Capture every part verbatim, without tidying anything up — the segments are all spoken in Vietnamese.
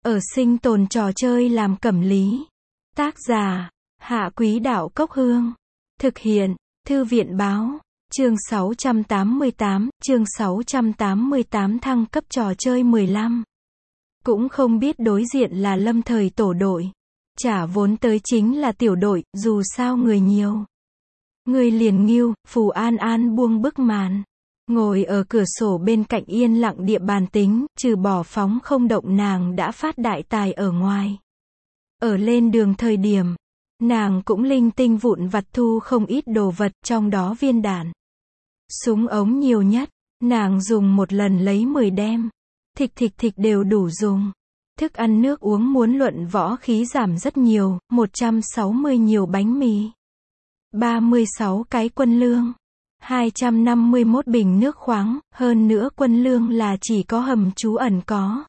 Ở sinh tồn trò chơi làm cẩm lý. Tác giả, Hạ Quý Đạo Cốc Hương. Thực hiện, Thư viện Báo. Chương sáu trăm tám mươi tám, chương sáu trăm tám mươi tám thăng cấp trò chơi mười lăm. Cũng không biết đối diện là lâm thời tổ đội. Chả vốn tới chính là tiểu đội, dù sao người nhiều. Người liền nghiêu, Phù An An buông bức màn. Ngồi ở cửa sổ bên cạnh yên lặng địa bàn tính, trừ bỏ phóng không động nàng đã phát đại tài ở ngoài. Ở lên đường thời điểm, nàng cũng linh tinh vụn vặt thu không ít đồ vật, trong đó viên đạn. Súng ống nhiều nhất, nàng dùng một lần lấy mười đem. Thịch thịch thịch đều đủ dùng. Thức ăn nước uống muốn luận võ khí giảm rất nhiều, một trăm sáu mươi nhiều bánh mì. ba mươi sáu cái quân lương. hai trăm năm mươi mốt bình nước khoáng, hơn nữa quân lương là chỉ có hầm trú ẩn có.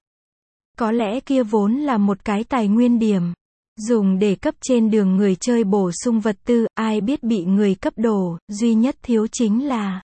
Có lẽ kia vốn là một cái tài nguyên điểm. Dùng để cấp trên đường người chơi bổ sung vật tư, ai biết bị người cấp đồ, duy nhất thiếu chính là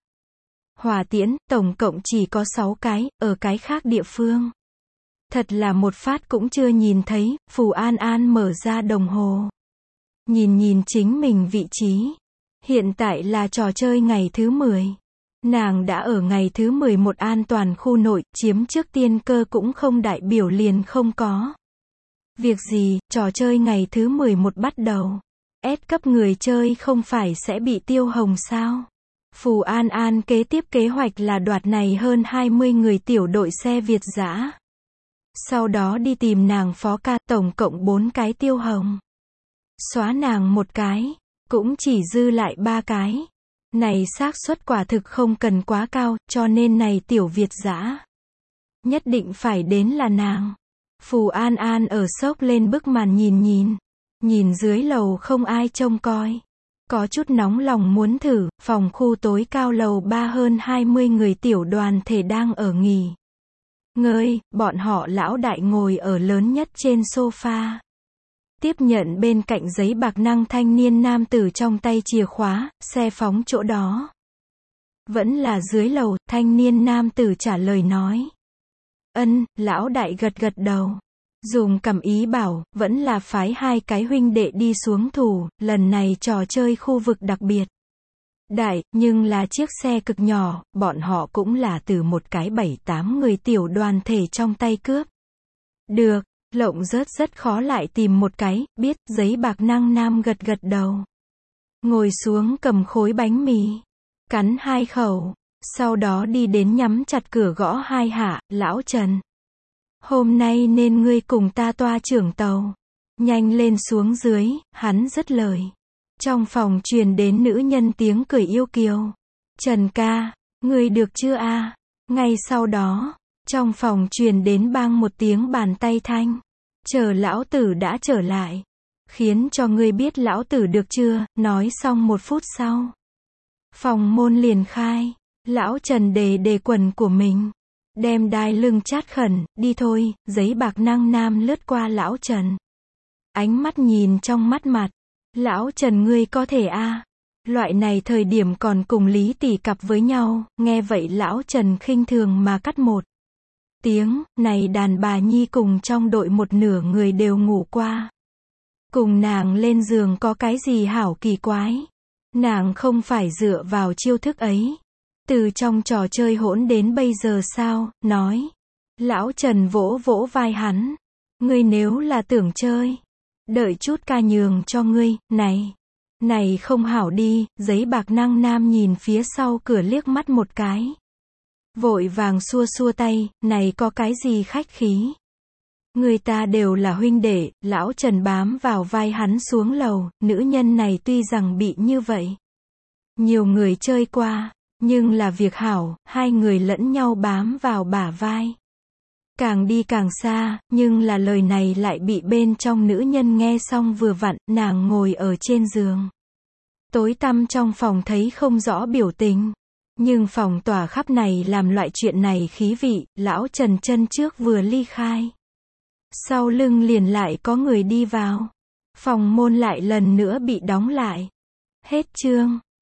hỏa tiễn, tổng cộng chỉ có sáu cái, ở cái khác địa phương. Thật là một phát cũng chưa nhìn thấy, Phù An An mở ra đồng hồ. Nhìn nhìn chính mình vị trí. Hiện tại là trò chơi ngày thứ mười. Nàng đã ở ngày thứ mười một an toàn khu nội, chiếm trước tiên cơ cũng không đại biểu liền không có. Việc gì, trò chơi ngày thứ mười một bắt đầu. S cấp người chơi không phải sẽ bị tiêu hồng sao? Phù An An kế tiếp kế hoạch là đoạt này hơn hai mươi người tiểu đội xe Việt dã. Sau đó đi tìm nàng phó ca, tổng cộng bốn cái tiêu hồng. Xóa nàng một cái, cũng chỉ dư lại ba cái. Này xác suất quả thực không cần quá cao, cho nên này tiểu Việt dã nhất định phải đến là nàng. Phù An An ở sốc lên bức màn nhìn nhìn. Nhìn dưới lầu không ai trông coi. Có chút nóng lòng muốn thử, phòng khu tối cao lầu ba hơn hai mươi người tiểu đoàn thể đang ở nghỉ ngơi, bọn họ lão đại ngồi ở lớn nhất trên sofa. Tiếp nhận bên cạnh giấy bạc năng thanh niên nam tử trong tay chìa khóa, xe phóng chỗ đó. Vẫn là dưới lầu, thanh niên nam tử trả lời nói. Ân, lão đại gật gật đầu. Dùng cầm ý bảo, vẫn là phái hai cái huynh đệ đi xuống thủ, lần này trò chơi khu vực đặc biệt. Đại, nhưng là chiếc xe cực nhỏ, bọn họ cũng là từ một cái bảy tám người tiểu đoàn thể trong tay cướp. Được, lộng rớt rất khó lại tìm một cái, biết, giấy bạc năng nam gật gật đầu. Ngồi xuống cầm khối bánh mì, cắn hai khẩu, sau đó đi đến nhắm chặt cửa gõ hai hạ, lão Trần. Hôm nay nên ngươi cùng ta toa trưởng tàu. Nhanh lên xuống dưới, hắn dứt lời. Trong phòng truyền đến nữ nhân tiếng cười yêu kiều. Trần ca, ngươi được chưa a? Ngay sau đó, trong phòng truyền đến bang một tiếng bàn tay thanh. Chờ lão tử đã trở lại. Khiến cho ngươi biết lão tử được chưa, nói xong một phút sau. Phòng môn liền khai, lão Trần đề đề quần của mình. Đem đai lưng chát khẩn, đi thôi, giấy bạc năng nam lướt qua lão Trần. Ánh mắt nhìn trong mắt mặt. Lão Trần ngươi có thể a à? Loại này thời điểm còn cùng Lý tỷ cặp với nhau, nghe vậy lão Trần khinh thường mà cắt một tiếng, này đàn bà nhi cùng trong đội một nửa người đều ngủ qua. Cùng nàng lên giường có cái gì hảo kỳ quái. Nàng không phải dựa vào chiêu thức ấy. Từ trong trò chơi hỗn đến bây giờ sao, nói. Lão Trần vỗ vỗ vai hắn. Ngươi nếu là tưởng chơi. Đợi chút ca nhường cho ngươi, này. Này không hảo đi, giấy bạc năng nam nhìn phía sau cửa liếc mắt một cái. Vội vàng xua xua tay, này có cái gì khách khí. Người ta đều là huynh đệ, lão Trần bám vào vai hắn xuống lầu, nữ nhân này tuy rằng bị như vậy. Nhiều người chơi qua. Nhưng là việc hảo, hai người lẫn nhau bám vào bả vai. Càng đi càng xa, nhưng là lời này lại bị bên trong nữ nhân nghe xong vừa vặn, nàng ngồi ở trên giường. Tối tăm trong phòng thấy không rõ biểu tình. Nhưng phòng tỏa khắp này làm loại chuyện này khí vị, lão Trần chân trước vừa ly khai. Sau lưng liền lại có người đi vào. Phòng môn lại lần nữa bị đóng lại. Hết chương.